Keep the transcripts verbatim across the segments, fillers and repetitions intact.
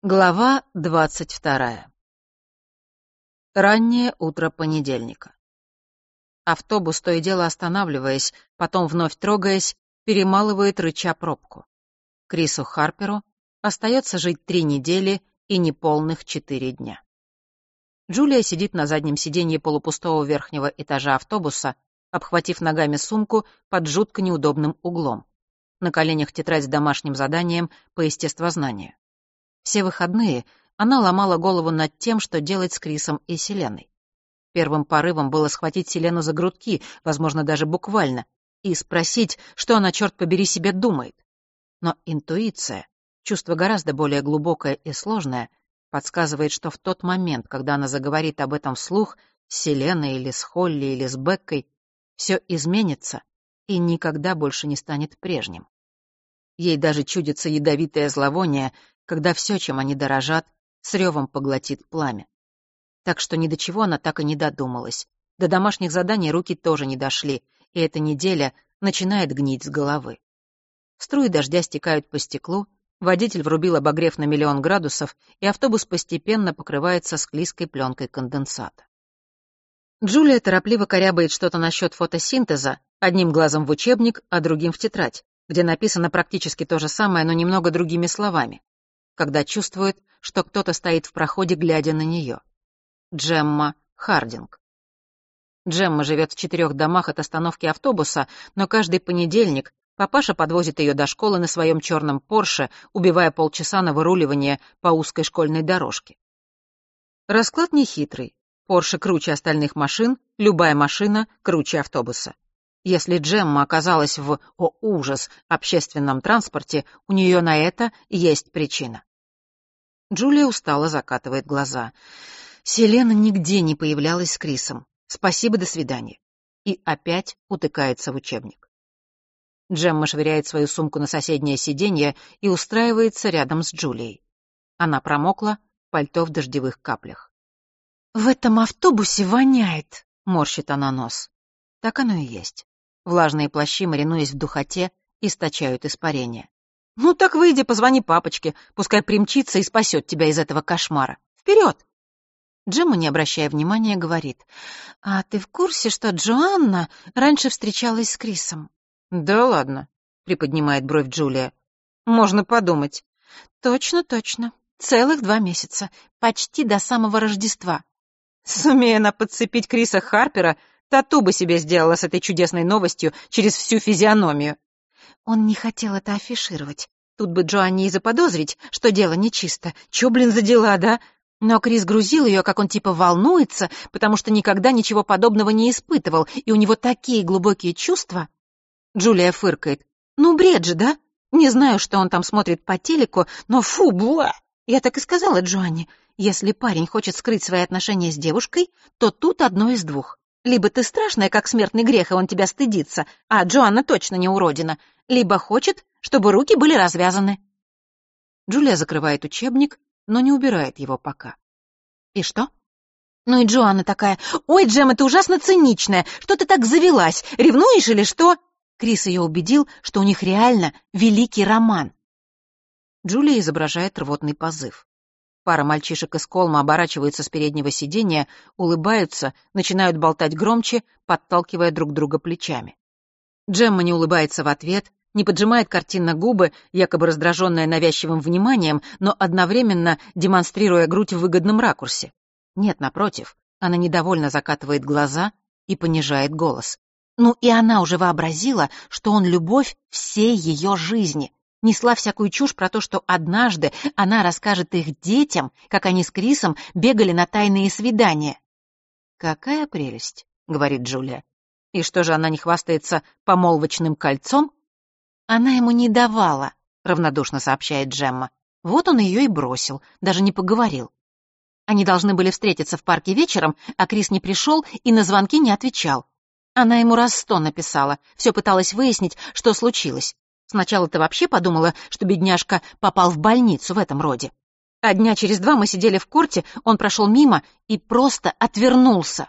Глава двадцать вторая. Раннее утро понедельника. Автобус, то и дело останавливаясь, потом вновь трогаясь, перемалывает рыча пробку. Крису Харперу остается жить три недели и неполных четыре дня. Джулия сидит на заднем сиденье полупустого верхнего этажа автобуса, обхватив ногами сумку под жутко неудобным углом. На коленях тетрадь с домашним заданием по естествознанию. Все выходные она ломала голову над тем, что делать с Крисом и Селеной. Первым порывом было схватить Селену за грудки, возможно, даже буквально, и спросить, что она, черт побери, себе думает. Но интуиция, чувство гораздо более глубокое и сложное, подсказывает, что в тот момент, когда она заговорит об этом вслух, с Селеной или с Холли или с Беккой, все изменится и никогда больше не станет прежним. Ей даже чудится ядовитое зловоние, когда все, чем они дорожат, с ревом поглотит пламя. Так что ни до чего она так и не додумалась. До домашних заданий руки тоже не дошли, и эта неделя начинает гнить с головы. Струи дождя стекают по стеклу, водитель врубил обогрев на миллион градусов, и автобус постепенно покрывается склизкой пленкой конденсата. Джулия торопливо корябает что-то насчет фотосинтеза, одним глазом в учебник, а другим в тетрадь, где написано практически то же самое, но немного другими словами, когда чувствует, что кто-то стоит в проходе, глядя на нее. Джемма Хардинг. Джемма живет в четырех домах от остановки автобуса, но каждый понедельник папаша подвозит ее до школы на своем черном Порше, убивая полчаса на выруливание по узкой школьной дорожке. Расклад нехитрый. Порше круче остальных машин, любая машина круче автобуса. Если Джемма оказалась в, о ужас, общественном транспорте, у нее на это есть причина. Джулия устало закатывает глаза. Селена нигде не появлялась с Крисом. Спасибо, до свидания. И опять утыкается в учебник. Джемма швыряет свою сумку на соседнее сиденье и устраивается рядом с Джулией. Она промокла, пальто в дождевых каплях. «В этом автобусе воняет», — морщит она нос. Так оно и есть. Влажные плащи, маринуясь в духоте, источают испарение. «Ну так выйди, позвони папочке, пускай примчится и спасет тебя из этого кошмара. Вперед!» Джемма, не обращая внимания, говорит: «А ты в курсе, что Джоанна раньше встречалась с Крисом?» «Да ладно», — приподнимает бровь Джулия. «Можно подумать». «Точно, точно. Целых два месяца. Почти до самого Рождества». Сумея она подцепить Криса Харпера, тату бы себе сделала с этой чудесной новостью через всю физиономию. Он не хотел это афишировать. Тут бы Джоанне и заподозрить, что дело нечисто. Чё, блин, за дела, да? Но Крис грузил ее, как он типа волнуется, потому что никогда ничего подобного не испытывал, и у него такие глубокие чувства. Джулия фыркает. Ну, бред же, да? Не знаю, что он там смотрит по телеку, но фу, бла! Я так и сказала Джоанне. Если парень хочет скрыть свои отношения с девушкой, то тут одно из двух. Либо ты страшная, как смертный грех, и он тебя стыдится, а Джоанна точно не уродина, либо хочет, чтобы руки были развязаны. Джулия закрывает учебник, но не убирает его пока. И что? Ну и Джоанна такая: «Ой, Джемма, ты ужасно циничная, что ты так завелась, ревнуешь или что?» Крис ее убедил, что у них реально великий роман. Джулия изображает рвотный позыв. Пара мальчишек из Колма оборачиваются с переднего сиденья, улыбаются, начинают болтать громче, подталкивая друг друга плечами. Джемма не улыбается в ответ, не поджимает картинно губы, якобы раздраженная навязчивым вниманием, но одновременно демонстрируя грудь в выгодном ракурсе. Нет, напротив, она недовольно закатывает глаза и понижает голос. Ну и она уже вообразила, что он любовь всей ее жизни. Несла всякую чушь про то, что однажды она расскажет их детям, как они с Крисом бегали на тайные свидания. «Какая прелесть», — говорит Джулия. «И что же она не хвастается помолвочным кольцом?» «Она ему не давала», — равнодушно сообщает Джемма. «Вот он ее и бросил, даже не поговорил. Они должны были встретиться в парке вечером, а Крис не пришел и на звонки не отвечал. Она ему раз сто написала, все пыталась выяснить, что случилось. Сначала-то вообще подумала, что бедняжка попал в больницу в этом роде. А дня через два мы сидели в корте, он прошел мимо и просто отвернулся».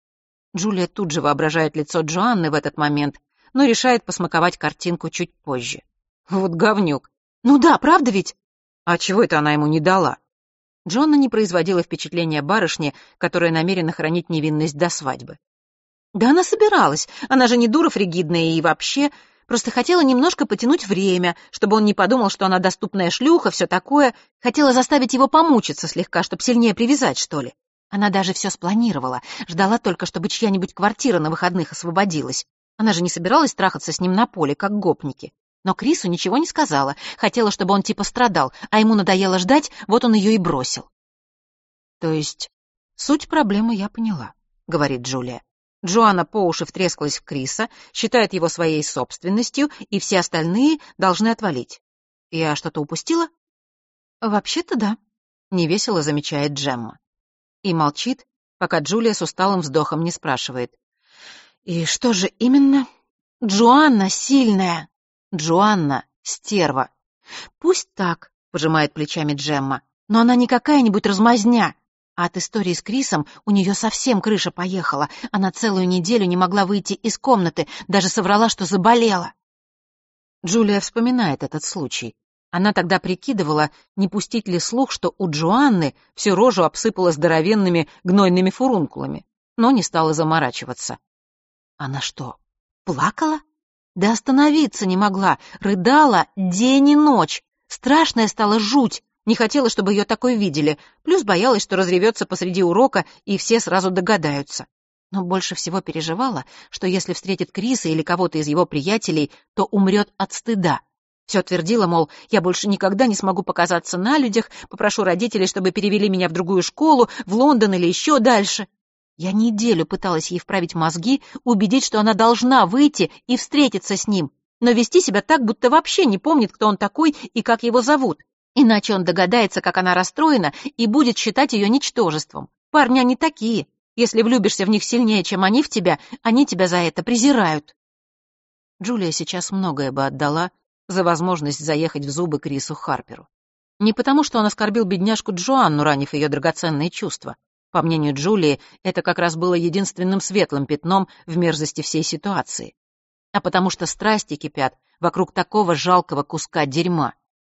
Джулия тут же воображает лицо Джоанны в этот момент, но решает посмаковать картинку чуть позже. Вот говнюк. Ну да, правда ведь? А чего это она ему не дала? Джоанна не производила впечатления барышни, которая намерена хранить невинность до свадьбы. Да она собиралась, она же не дура фригидная и вообще, просто хотела немножко потянуть время, чтобы он не подумал, что она доступная шлюха, все такое, хотела заставить его помучиться слегка, чтобы сильнее привязать, что ли. Она даже все спланировала, ждала только, чтобы чья-нибудь квартира на выходных освободилась. Она же не собиралась трахаться с ним на поле, как гопники. Но Крису ничего не сказала, хотела, чтобы он типа страдал, а ему надоело ждать, вот он ее и бросил. То есть суть проблемы я поняла, говорит Джулия. Джоанна по уши втрескалась в Криса, считает его своей собственностью, и все остальные должны отвалить. Я что-то упустила? Вообще-то да, невесело замечает Джемма. И молчит, пока Джулия с усталым вздохом не спрашивает. И что же именно? Джоанна сильная. Джоанна — стерва. Пусть так, пожимает плечами Джемма, но она не какая-нибудь размазня. А от истории с Крисом у нее совсем крыша поехала. Она целую неделю не могла выйти из комнаты, даже соврала, что заболела. Джулия вспоминает этот случай. Она тогда прикидывала, не пустить ли слух, что у Джоанны всю рожу обсыпало здоровенными гнойными фурункулами, но не стала заморачиваться. Она что, плакала? Да остановиться не могла, рыдала день и ночь. Страшная стала жуть, не хотела, чтобы ее такой видели, плюс боялась, что разревется посреди урока, и все сразу догадаются. Но больше всего переживала, что если встретит Криса или кого-то из его приятелей, то умрет от стыда. Все твердила, мол, я больше никогда не смогу показаться на людях, попрошу родителей, чтобы перевели меня в другую школу, в Лондон или еще дальше. Я неделю пыталась ей вправить мозги, убедить, что она должна выйти и встретиться с ним, но вести себя так, будто вообще не помнит, кто он такой и как его зовут. Иначе он догадается, как она расстроена, и будет считать ее ничтожеством. Парни они такие. Если влюбишься в них сильнее, чем они в тебя, они тебя за это презирают. Джулия сейчас многое бы отдала за возможность заехать в зубы Крису Харперу. Не потому, что он оскорбил бедняжку Джоанну, ранив ее драгоценные чувства. По мнению Джулии, это как раз было единственным светлым пятном в мерзости всей ситуации. А потому что страсти кипят вокруг такого жалкого куска дерьма.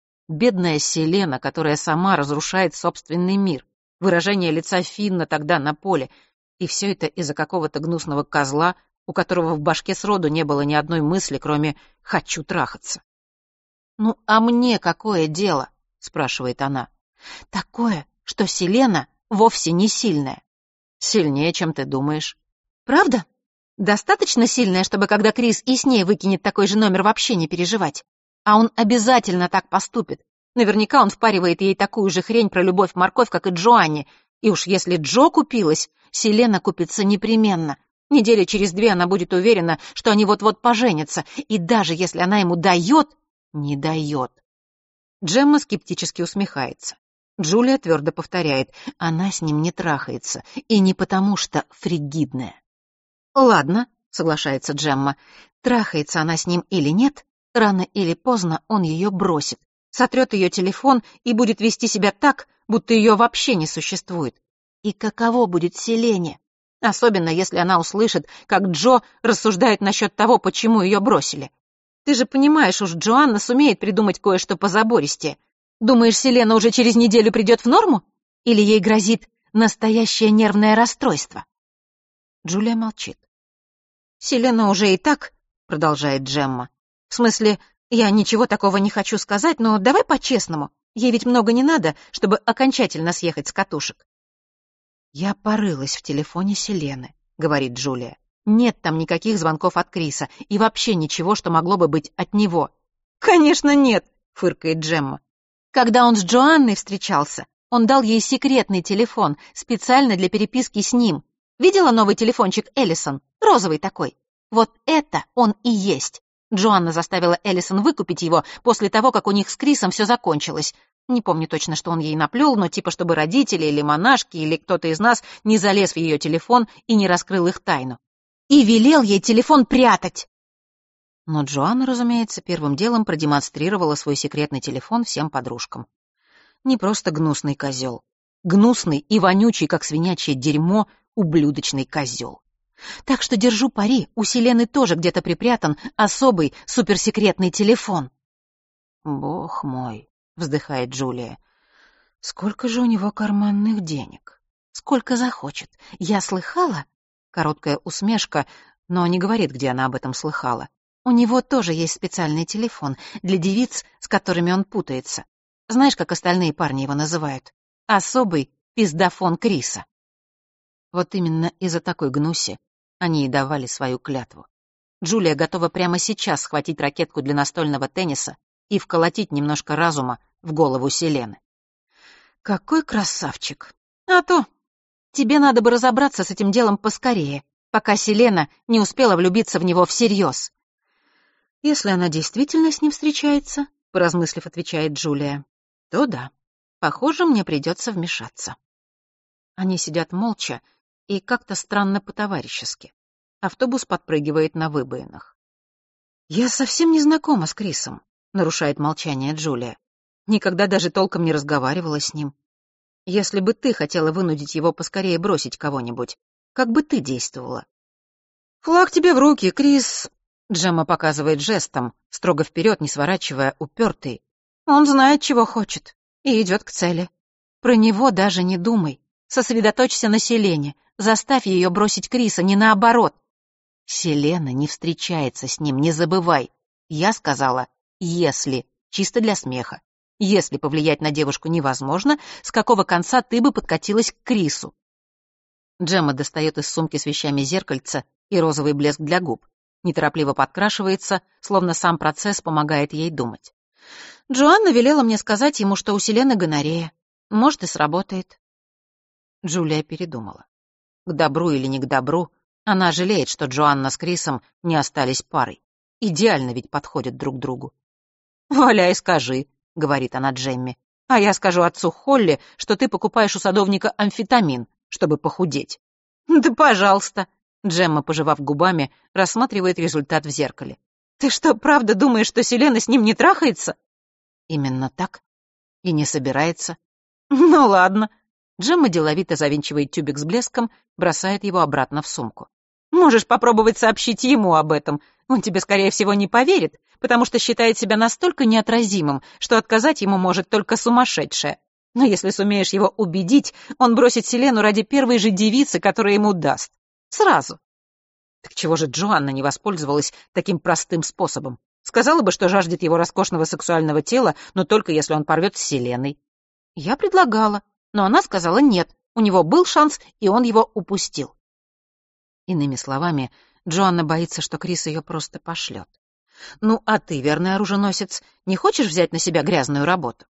Бедная Селена, которая сама разрушает собственный мир. Выражение лица Финна тогда на поле. И все это из-за какого-то гнусного козла, у которого в башке сроду не было ни одной мысли, кроме «хочу трахаться». «Ну, а мне какое дело?» — спрашивает она. «Такое, что Селена вовсе не сильная». «Сильнее, чем ты думаешь». «Правда? Достаточно сильная, чтобы когда Крис и с ней выкинет такой же номер, вообще не переживать? А он обязательно так поступит. Наверняка он впаривает ей такую же хрень про любовь-морковь, как и Джоанне. И уж если Джо купилась, Селена купится непременно. Недели через две она будет уверена, что они вот-вот поженятся, и даже если она ему дает, не дает». Джемма скептически усмехается. Джулия твердо повторяет, она с ним не трахается, и не потому что фригидная. «Ладно», — соглашается Джемма, — «трахается она с ним или нет, рано или поздно он ее бросит, сотрет ее телефон и будет вести себя так, будто ее вообще не существует. И каково будет Селене? Особенно, если она услышит, как Джо рассуждает насчет того, почему ее бросили. Ты же понимаешь, уж Джоанна сумеет придумать кое-что позабористее. Думаешь, Селена уже через неделю придет в норму? Или ей грозит настоящее нервное расстройство?» Джулия молчит. «Селена уже и так», — продолжает Джемма. «В смысле, я ничего такого не хочу сказать, но давай по-честному. Ей ведь много не надо, чтобы окончательно съехать с катушек». «Я порылась в телефоне Селены», — говорит Джулия. «Нет там никаких звонков от Криса и вообще ничего, что могло бы быть от него». «Конечно нет», — фыркает Джемма. «Когда он с Джоанной встречался, он дал ей секретный телефон, специально для переписки с ним. Видела новый телефончик Эллисон? Розовый такой. Вот это он и есть. Джоанна заставила Эллисон выкупить его после того, как у них с Крисом все закончилось. Не помню точно, что он ей наплел, но типа чтобы родители или монашки или кто-то из нас не залез в ее телефон и не раскрыл их тайну. И велел ей телефон прятать». Но Джоанна, разумеется, первым делом продемонстрировала свой секретный телефон всем подружкам. Не просто гнусный козел. Гнусный и вонючий, как свинячье дерьмо, ублюдочный козел. Так что держу пари, у Селены тоже где-то припрятан особый суперсекретный телефон. «Бог мой», — вздыхает Джулия. Сколько же у него карманных денег? Сколько захочет? Я слыхала? Короткая усмешка, но не говорит, где она об этом слыхала. У него тоже есть специальный телефон для девиц, с которыми он путается. Знаешь, как остальные парни его называют? Особый пиздафон Криса. Вот именно из-за такой гнуси они и давали свою клятву. Джулия готова прямо сейчас схватить ракетку для настольного тенниса и вколотить немножко разума в голову Селены. Какой красавчик! А то! Тебе надо бы разобраться с этим делом поскорее, пока Селена не успела влюбиться в него всерьез. Если она действительно с ним встречается, поразмыслив, отвечает Джулия, то да, похоже, мне придется вмешаться. Они сидят молча и как-то странно по-товарищески. Автобус подпрыгивает на выбоинах. «Я совсем не знакома с Крисом», — нарушает молчание Джулия. «Никогда даже толком не разговаривала с ним. Если бы ты хотела вынудить его поскорее бросить кого-нибудь, как бы ты действовала?» «Флаг тебе в руки, Крис», — Джемма показывает жестом, строго вперед, не сворачивая, упертый. «Он знает, чего хочет, и идет к цели. Про него даже не думай. Сосредоточься на Селене, заставь ее бросить Криса, не наоборот. Селена не встречается с ним, не забывай. Я сказала «если», чисто для смеха. Если повлиять на девушку невозможно, с какого конца ты бы подкатилась к Крису?» Джемма достает из сумки с вещами зеркальце и розовый блеск для губ. Неторопливо подкрашивается, словно сам процесс помогает ей думать. «Джоанна велела мне сказать ему, что у Селены гонорея. Может, и сработает». Джулия передумала. К добру или не к добру, она жалеет, что Джоанна с Крисом не остались парой. Идеально ведь подходят друг другу. «Валяй, скажи», — говорит она Джемме. «А я скажу отцу Холли, что ты покупаешь у садовника амфетамин, чтобы похудеть». «Да пожалуйста», — Джемма, пожевав губами, рассматривает результат в зеркале. «Ты что, правда думаешь, что Селена с ним не трахается?» «Именно так. И не собирается». «Ну ладно». Джемма деловито завинчивает тюбик с блеском, бросает его обратно в сумку. «Можешь попробовать сообщить ему об этом. Он тебе, скорее всего, не поверит, потому что считает себя настолько неотразимым, что отказать ему может только сумасшедшая. Но если сумеешь его убедить, он бросит Селену ради первой же девицы, которая ему даст. Сразу». Так чего же Джоанна не воспользовалась таким простым способом? Сказала бы, что жаждет его роскошного сексуального тела, но только если он порвет с Селеной. Я предлагала, но она сказала нет. У него был шанс, и он его упустил. Иными словами, Джоанна боится, что Крис ее просто пошлет. «Ну, а ты, верный оруженосец, не хочешь взять на себя грязную работу?»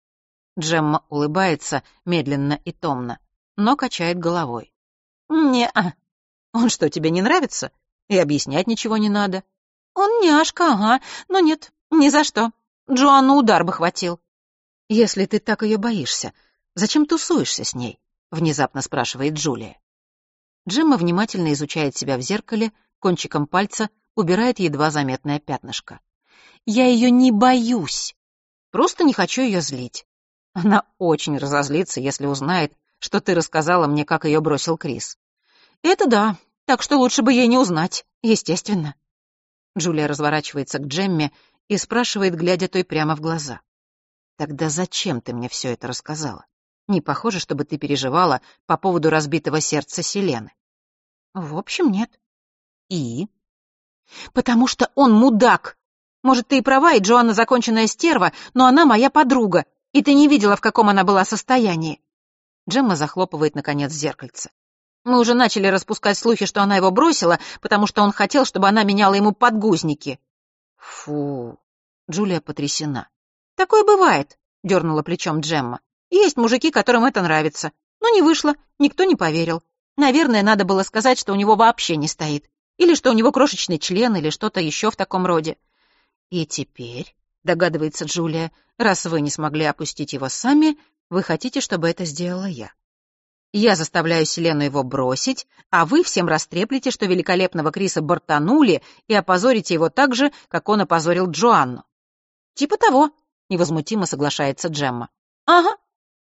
Джемма улыбается медленно и томно, но качает головой. «Не-а. Он что, тебе не нравится? И объяснять ничего не надо». «Он няшка, ага, но нет, ни за что. Джоанну удар бы хватил». «Если ты так ее боишься, зачем тусуешься с ней?» — внезапно спрашивает Джулия. Джемма внимательно изучает себя в зеркале, кончиком пальца убирает едва заметное пятнышко. «Я ее не боюсь. Просто не хочу ее злить. Она очень разозлится, если узнает, что ты рассказала мне, как ее бросил Крис. Это да, так что лучше бы ей не узнать, естественно». Джулия разворачивается к Джемме и спрашивает, глядя той прямо в глаза. «Тогда зачем ты мне все это рассказала? Не похоже, чтобы ты переживала по поводу разбитого сердца Селены». «В общем, нет». «И?» «Потому что он мудак. Может, ты и права, и Джоанна законченная стерва, но она моя подруга, и ты не видела, в каком она была состоянии». Джемма захлопывает, наконец, зеркальце. «Мы уже начали распускать слухи, что она его бросила, потому что он хотел, чтобы она меняла ему подгузники». «Фу!» Джулия потрясена. «Такое бывает», — дернула плечом Джемма. «Есть мужики, которым это нравится. Но не вышло, никто не поверил. Наверное, надо было сказать, что у него вообще не стоит. Или что у него крошечный член, или что-то еще в таком роде». «И теперь», — догадывается Джулия, «раз вы не смогли опустить его сами, вы хотите, чтобы это сделала я. Я заставляю Селену его бросить, а вы всем растреплете, что великолепного Криса бортанули, и опозорите его так же, как он опозорил Джоанну». «Типа того», — невозмутимо соглашается Джемма. «Ага».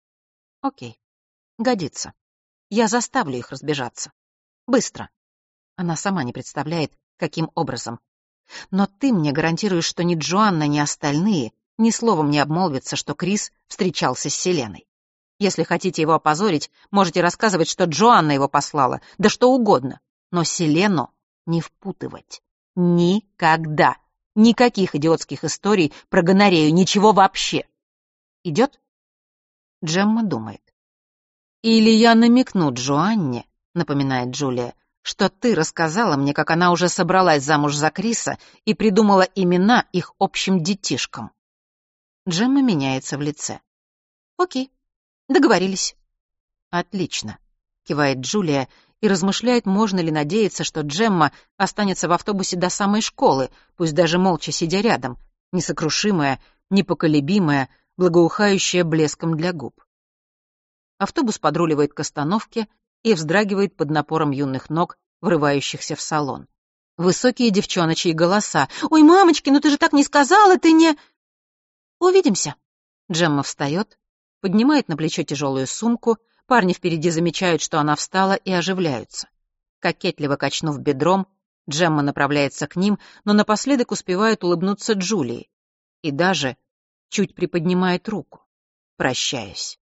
«Окей, годится. Я заставлю их разбежаться. Быстро». Она сама не представляет, каким образом. «Но ты мне гарантируешь, что ни Джоанна, ни остальные ни словом не обмолвится, что Крис встречался с Селеной. Если хотите его опозорить, можете рассказывать, что Джоанна его послала, да что угодно. Но Селену не впутывать. Никогда. Никаких идиотских историй про гонорею, ничего вообще. Идет? Джемма думает. «Или я намекну Джоанне», — напоминает Джулия, «что ты рассказала мне, как она уже собралась замуж за Криса и придумала имена их общим детишкам». Джемма меняется в лице. «Окей, договорились». «Отлично», — кивает Джулия и размышляет, можно ли надеяться, что Джемма останется в автобусе до самой школы, пусть даже молча сидя рядом, несокрушимая, непоколебимая, благоухающая блеском для губ. Автобус подруливает к остановке и вздрагивает под напором юных ног, врывающихся в салон. Высокие девчоночьи голоса. «Ой, мамочки, ну ты же так не сказала, ты не...» «Увидимся». Джемма встает, поднимает на плечо тяжелую сумку, парни впереди замечают, что она встала, и оживляются. Кокетливо качнув бедром, Джемма направляется к ним, но напоследок успевает улыбнуться Джулии и даже чуть приподнимает руку, прощаясь.